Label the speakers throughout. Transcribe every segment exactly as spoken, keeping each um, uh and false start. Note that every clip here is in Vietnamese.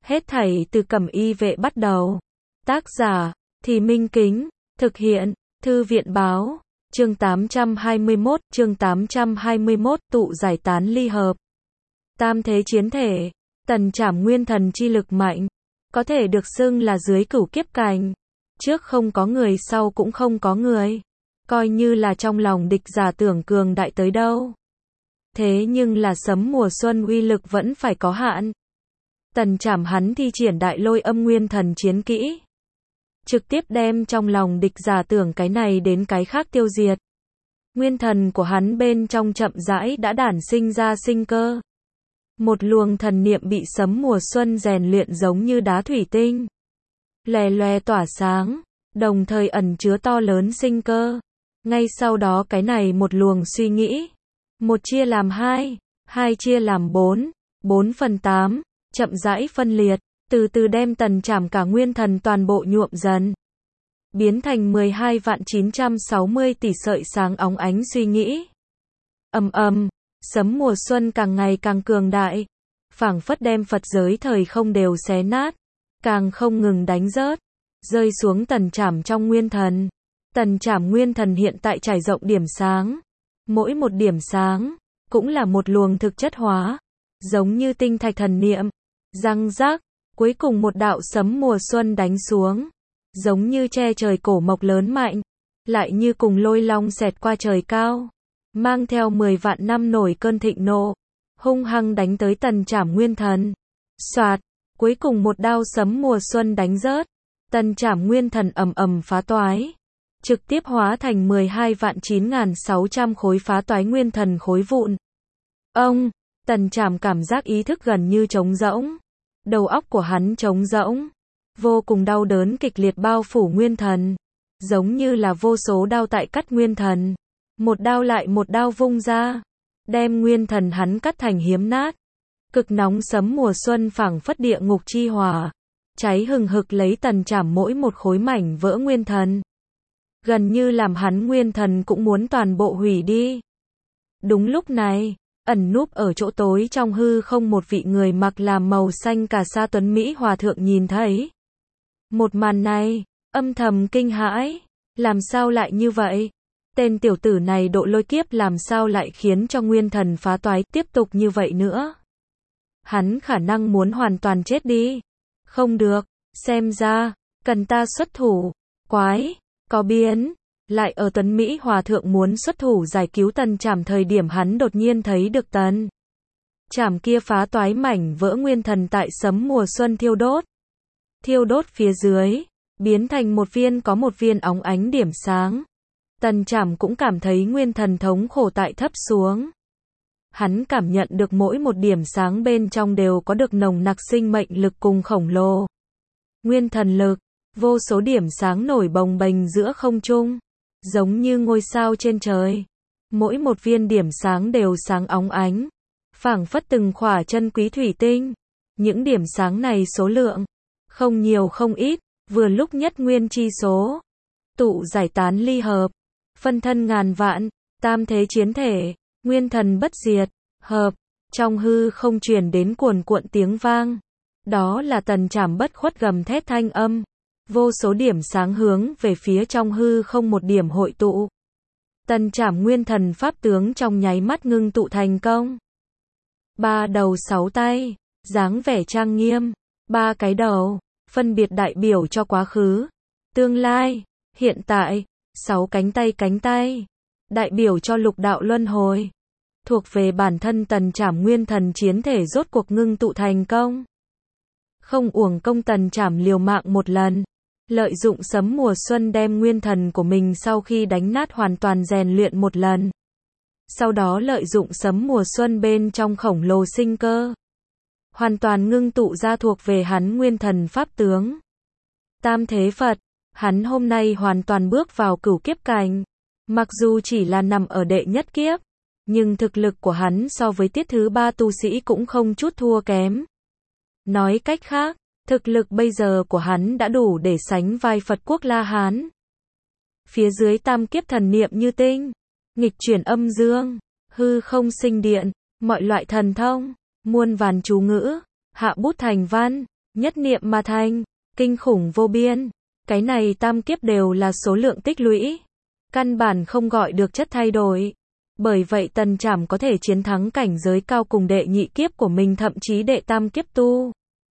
Speaker 1: Hết thảy từ Cẩm Y Vệ bắt đầu. Tác giả, Thì Minh Kính, thực hiện, Thư viện báo, chương tám trăm hai mươi mốt, chương tám trăm hai mươi mốt, tụ giải tán ly hợp. Tam thế chiến thể, Tần Trảm nguyên thần chi lực mạnh, có thể được xưng là dưới cửu kiếp cảnh. Trước không có người, sau cũng không có người. Coi như là trong lòng địch giả tưởng cường đại tới đâu. Thế nhưng là sấm mùa xuân uy lực vẫn phải có hạn. Tần Trảm hắn thi triển đại lôi âm nguyên thần chiến kỹ. Trực tiếp đem trong lòng địch giả tưởng cái này đến cái khác tiêu diệt. Nguyên thần của hắn bên trong chậm rãi đã đản sinh ra sinh cơ. Một luồng thần niệm bị sấm mùa xuân rèn luyện giống như đá thủy tinh. Lè loè tỏa sáng, đồng thời ẩn chứa to lớn sinh cơ. Ngay sau đó cái này một luồng suy nghĩ. Một chia làm hai, hai chia làm bốn, bốn phần tám, chậm rãi phân liệt, từ từ đem Tần Trảm cả nguyên thần toàn bộ nhuộm dần. Biến thành mười hai vạn chín trăm sáu mươi tỷ sợi sáng óng ánh suy nghĩ. Ầm ầm, sấm mùa xuân càng ngày càng cường đại, phảng phất đem Phật giới thời không đều xé nát, càng không ngừng đánh rớt, rơi xuống Tần Trảm trong nguyên thần. Tần Trảm nguyên thần hiện tại trải rộng điểm sáng, mỗi một điểm sáng cũng là một luồng thực chất hóa, giống như tinh thạch thần niệm. Răng rác, cuối cùng một đạo sấm mùa xuân đánh xuống, giống như che trời cổ mộc lớn mạnh, lại như cùng lôi long xẹt qua trời cao, mang theo mười vạn năm nổi cơn thịnh nộ, hung hăng đánh tới Tần Trảm nguyên thần. Soạt, cuối cùng một đao sấm mùa xuân đánh rớt, Tần Trảm nguyên thần ầm ầm phá toái, trực tiếp hóa thành mười hai vạn chín nghìn sáu trăm khối phá toái nguyên thần khối vụn. Ông, Tần Trảm cảm giác ý thức gần như trống rỗng. Đầu óc của hắn trống rỗng, vô cùng đau đớn kịch liệt bao phủ nguyên thần, giống như là vô số đao tại cắt nguyên thần, một đao lại một đao vung ra, đem nguyên thần hắn cắt thành hiếm nát. Cực nóng sấm mùa xuân phảng phất địa ngục chi hỏa, cháy hừng hực lấy Tần Trảm mỗi một khối mảnh vỡ nguyên thần, gần như làm hắn nguyên thần cũng muốn toàn bộ hủy đi. Đúng lúc này, ẩn núp ở chỗ tối trong hư không một vị người mặc làm màu xanh cà sa tuấn Mỹ hòa thượng nhìn thấy. Một màn này, âm thầm kinh hãi, làm sao lại như vậy? Tên tiểu tử này độ lôi kiếp làm sao lại khiến cho nguyên thần phá toái, tiếp tục như vậy nữa? Hắn khả năng muốn hoàn toàn chết đi. Không được, xem ra, cần ta xuất thủ. Quái, có biến. Lại ở tuấn Mỹ hòa thượng muốn xuất thủ giải cứu Tần Trảm thời điểm hắn đột nhiên thấy được Tần Trảm kia phá toái mảnh vỡ nguyên thần tại sấm mùa xuân thiêu đốt. Thiêu đốt phía dưới, biến thành một viên có một viên óng ánh điểm sáng. Tần Trảm cũng cảm thấy nguyên thần thống khổ tại thấp xuống. Hắn cảm nhận được mỗi một điểm sáng bên trong đều có được nồng nặc sinh mệnh lực cùng khổng lồ nguyên thần lực, vô số điểm sáng nổi bồng bềnh giữa không trung, giống như ngôi sao trên trời. Mỗi một viên điểm sáng đều sáng óng ánh, phảng phất từng khỏa chân quý thủy tinh. Những điểm sáng này số lượng không nhiều không ít, vừa lúc nhất nguyên chi số. Tụ giải tán ly hợp, phân thân ngàn vạn, tam thế chiến thể, nguyên thần bất diệt, hợp. Trong hư không truyền đến cuồn cuộn tiếng vang. Đó là Tần Trảm bất khuất gầm thét thanh âm. Vô số điểm sáng hướng về phía trong hư không một điểm hội tụ. Tần Trảm nguyên thần pháp tướng trong nháy mắt ngưng tụ thành công. Ba đầu sáu tay, dáng vẻ trang nghiêm, ba cái đầu, phân biệt đại biểu cho quá khứ, tương lai, hiện tại, sáu cánh tay cánh tay, đại biểu cho lục đạo luân hồi. Thuộc về bản thân Tần Trảm nguyên thần chiến thể rốt cuộc ngưng tụ thành công. Không uổng công Tần Trảm liều mạng một lần. Lợi dụng sấm mùa xuân đem nguyên thần của mình sau khi đánh nát hoàn toàn rèn luyện một lần. Sau đó lợi dụng sấm mùa xuân bên trong khổng lồ sinh cơ, hoàn toàn ngưng tụ ra thuộc về hắn nguyên thần pháp tướng. Tam thế Phật, hắn hôm nay hoàn toàn bước vào cửu kiếp cảnh. Mặc dù chỉ là nằm ở đệ nhất kiếp, nhưng thực lực của hắn so với tiết thứ ba tu sĩ cũng không chút thua kém. Nói cách khác, thực lực bây giờ của hắn đã đủ để sánh vai Phật quốc La Hán. Phía dưới tam kiếp thần niệm như tinh, nghịch chuyển âm dương, hư không sinh điện, mọi loại thần thông, muôn vàn chú ngữ, hạ bút thành văn, nhất niệm mà thành, kinh khủng vô biên. Cái này tam kiếp đều là số lượng tích lũy, căn bản không gọi được chất thay đổi. Bởi vậy Tần Trảm có thể chiến thắng cảnh giới cao cùng đệ nhị kiếp của mình, thậm chí đệ tam kiếp tu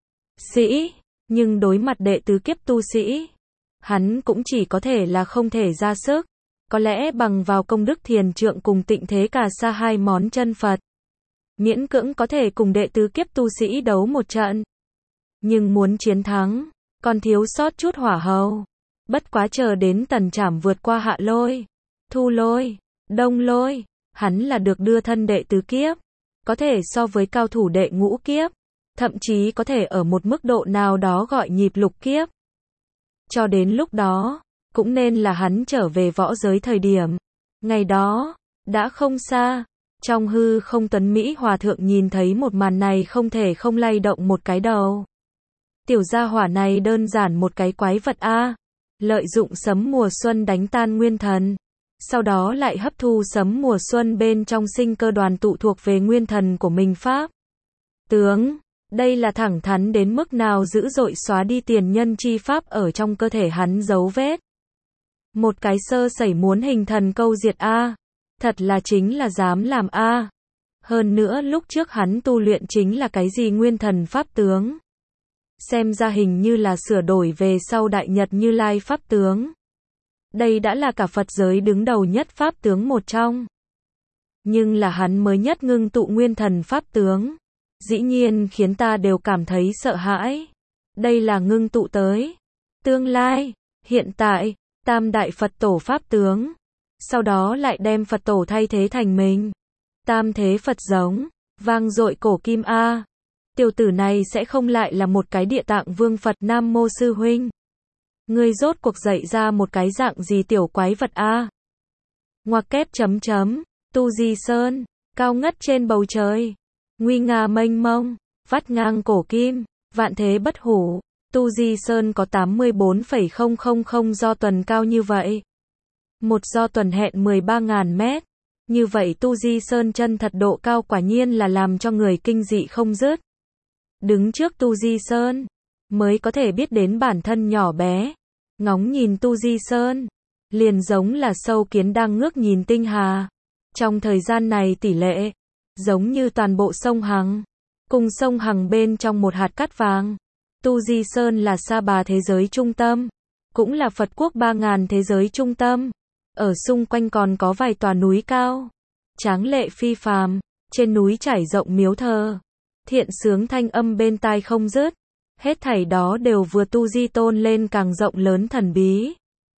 Speaker 1: sĩ, nhưng đối mặt đệ tứ kiếp tu sĩ, hắn cũng chỉ có thể là không thể ra sức. Có lẽ bằng vào công đức thiền trượng cùng tịnh thế cà sa hai món chân Phật, miễn cưỡng có thể cùng đệ tứ kiếp tu sĩ đấu một trận. Nhưng muốn chiến thắng, còn thiếu sót chút hỏa hầu. Bất quá chờ đến Tần Trảm vượt qua hạ lôi, thu lôi, đông lôi, hắn là được đưa thân đệ tứ kiếp, có thể so với cao thủ đệ ngũ kiếp, thậm chí có thể ở một mức độ nào đó gọi nhịp lục kiếp. Cho đến lúc đó, cũng nên là hắn trở về võ giới thời điểm. Ngày đó, đã không xa. Trong hư không Tuấn Mỹ Hòa Thượng nhìn thấy một màn này không thể không lay động một cái đầu. Tiểu gia hỏa này đơn giản một cái quái vật a, lợi dụng sấm mùa xuân đánh tan nguyên thần, sau đó lại hấp thu sấm mùa xuân bên trong sinh cơ đoàn tụ thuộc về nguyên thần của mình pháp. Tướng, đây là thẳng thắn đến mức nào dữ dội, xóa đi tiền nhân chi pháp ở trong cơ thể hắn dấu vết. Một cái sơ sẩy muốn hình thần câu diệt a, thật là chính là dám làm a. Hơn nữa lúc trước hắn tu luyện chính là cái gì nguyên thần pháp tướng. Xem ra hình như là sửa đổi về sau Đại Nhật Như Lai pháp tướng. Đây đã là cả Phật giới đứng đầu nhất pháp tướng một trong. Nhưng là hắn mới nhất ngưng tụ nguyên thần pháp tướng. Dĩ nhiên khiến ta đều cảm thấy sợ hãi. Đây là ngưng tụ tới tương lai, hiện tại, tam đại Phật tổ pháp tướng. Sau đó lại đem Phật tổ thay thế thành mình. Tam thế Phật giống, vang dội cổ kim a. Tiểu tử này sẽ không lại là một cái địa tạng vương Phật. Nam mô sư huynh. Ngươi rốt cuộc dạy ra một cái dạng gì tiểu quái vật a? Ngoặc kép chấm chấm, Tu Di Sơn, cao ngất trên bầu trời, nguy nga mênh mông, vắt ngang cổ kim, vạn thế bất hủ. Tu Di Sơn có tám mươi bốn phẩy không không không do tuần cao như vậy. Một do tuần hẹn mười ba nghìn mét. Như vậy Tu Di Sơn chân thật độ cao quả nhiên là làm cho người kinh dị không dứt. Đứng trước Tu Di Sơn, mới có thể biết đến bản thân nhỏ bé. Ngóng nhìn Tu Di Sơn, liền giống là sâu kiến đang ngước nhìn tinh hà. Trong thời gian này tỷ lệ, giống như toàn bộ sông Hằng. Cùng sông Hằng bên trong một hạt cát vàng. Tu Di Sơn là Sa Bà thế giới trung tâm, cũng là Phật quốc ba ngàn thế giới trung tâm. Ở xung quanh còn có vài tòa núi cao, tráng lệ phi phàm, trên núi trải rộng miếu thờ. Thiện sướng thanh âm bên tai không dứt. Hết thảy đó đều vừa Tu Di tôn lên càng rộng lớn thần bí.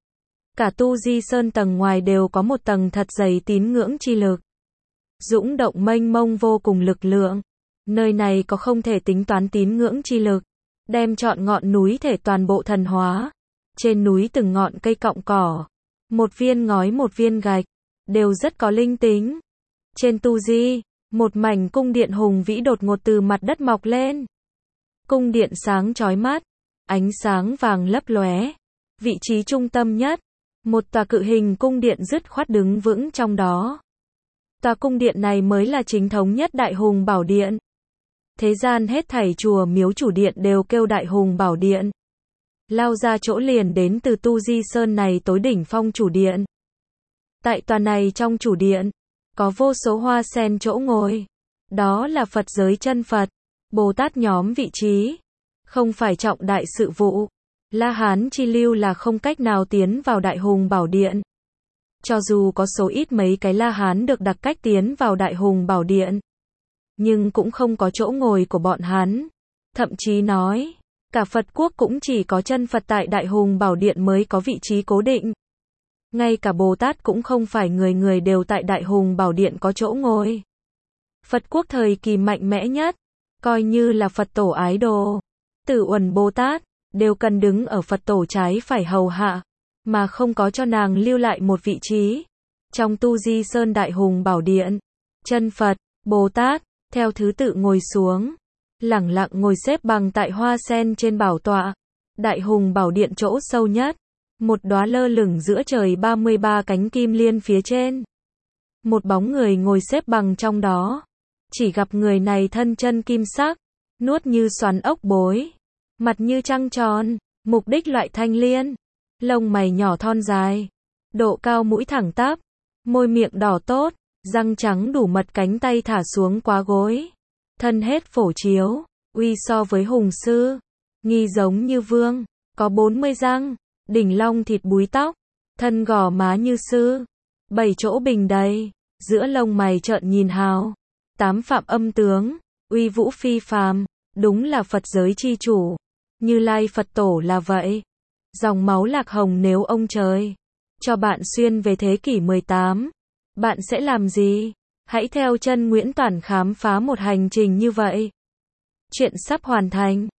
Speaker 1: Cả Tu Di Sơn tầng ngoài đều có một tầng thật dày tín ngưỡng chi lực. Dũng động mênh mông vô cùng lực lượng. Nơi này có không thể tính toán tín ngưỡng chi lực. Đem trọn ngọn núi thể toàn bộ thần hóa. Trên núi từng ngọn cây cọng cỏ, một viên ngói một viên gạch, đều rất có linh tính. Trên Tu Di, một mảnh cung điện hùng vĩ đột ngột từ mặt đất mọc lên. Cung điện sáng chói mắt, ánh sáng vàng lấp lóe. Vị trí trung tâm nhất, một tòa cự hình cung điện dứt khoát đứng vững trong đó. Tòa cung điện này mới là chính thống nhất Đại Hùng Bảo Điện. Thế gian hết thảy chùa miếu chủ điện đều kêu Đại Hùng Bảo Điện. Lao ra chỗ liền đến từ Tu Di Sơn này tối đỉnh phong chủ điện. Tại tòa này trong chủ điện, có vô số hoa sen chỗ ngồi. Đó là Phật giới chân Phật, Bồ Tát nhóm vị trí. Không phải trọng đại sự vụ. La Hán chi lưu là không cách nào tiến vào Đại Hùng Bảo Điện. Cho dù có số ít mấy cái La Hán được đặc cách tiến vào Đại Hùng Bảo Điện, nhưng cũng không có chỗ ngồi của bọn hắn. Thậm chí nói, cả Phật quốc cũng chỉ có chân Phật tại Đại Hùng Bảo Điện mới có vị trí cố định. Ngay cả Bồ Tát cũng không phải người người đều tại Đại Hùng Bảo Điện có chỗ ngồi. Phật quốc thời kỳ mạnh mẽ nhất, coi như là Phật tổ ái đồ, Tử Uẩn Bồ Tát, đều cần đứng ở Phật tổ trái phải hầu hạ, mà không có cho nàng lưu lại một vị trí. Trong Tu Di Sơn Đại Hùng Bảo Điện, chân Phật, Bồ Tát, theo thứ tự ngồi xuống, lẳng lặng ngồi xếp bằng tại hoa sen trên bảo tọa. Đại Hùng Bảo Điện chỗ sâu nhất, một đóa lơ lửng giữa trời ba mươi ba cánh kim liên phía trên. Một bóng người ngồi xếp bằng trong đó. Chỉ gặp người này thân chân kim sắc, nuốt như xoắn ốc bối. mặt như trăng tròn, mục đích loại thanh liên, lông mày nhỏ thon dài, độ cao mũi thẳng tắp, môi miệng đỏ tốt, răng trắng đủ mật, cánh tay thả xuống quá gối, thân hết phổ chiếu, uy so với hùng sư, nghi giống như vương, có bốn mươi răng, đỉnh long thịt búi tóc, thân gò má như sư, bảy chỗ bình đầy, giữa lông mày trợn nhìn hào, tám phạm âm tướng, uy vũ phi phàm, đúng là Phật giới chi chủ, Như Lai Phật tổ là vậy. Dòng máu lạc hồng, nếu ông trời cho bạn xuyên về thế kỷ mười tám, bạn sẽ làm gì? Hãy theo chân Nguyễn Toản khám phá một hành trình như vậy. Chuyện sắp hoàn thành.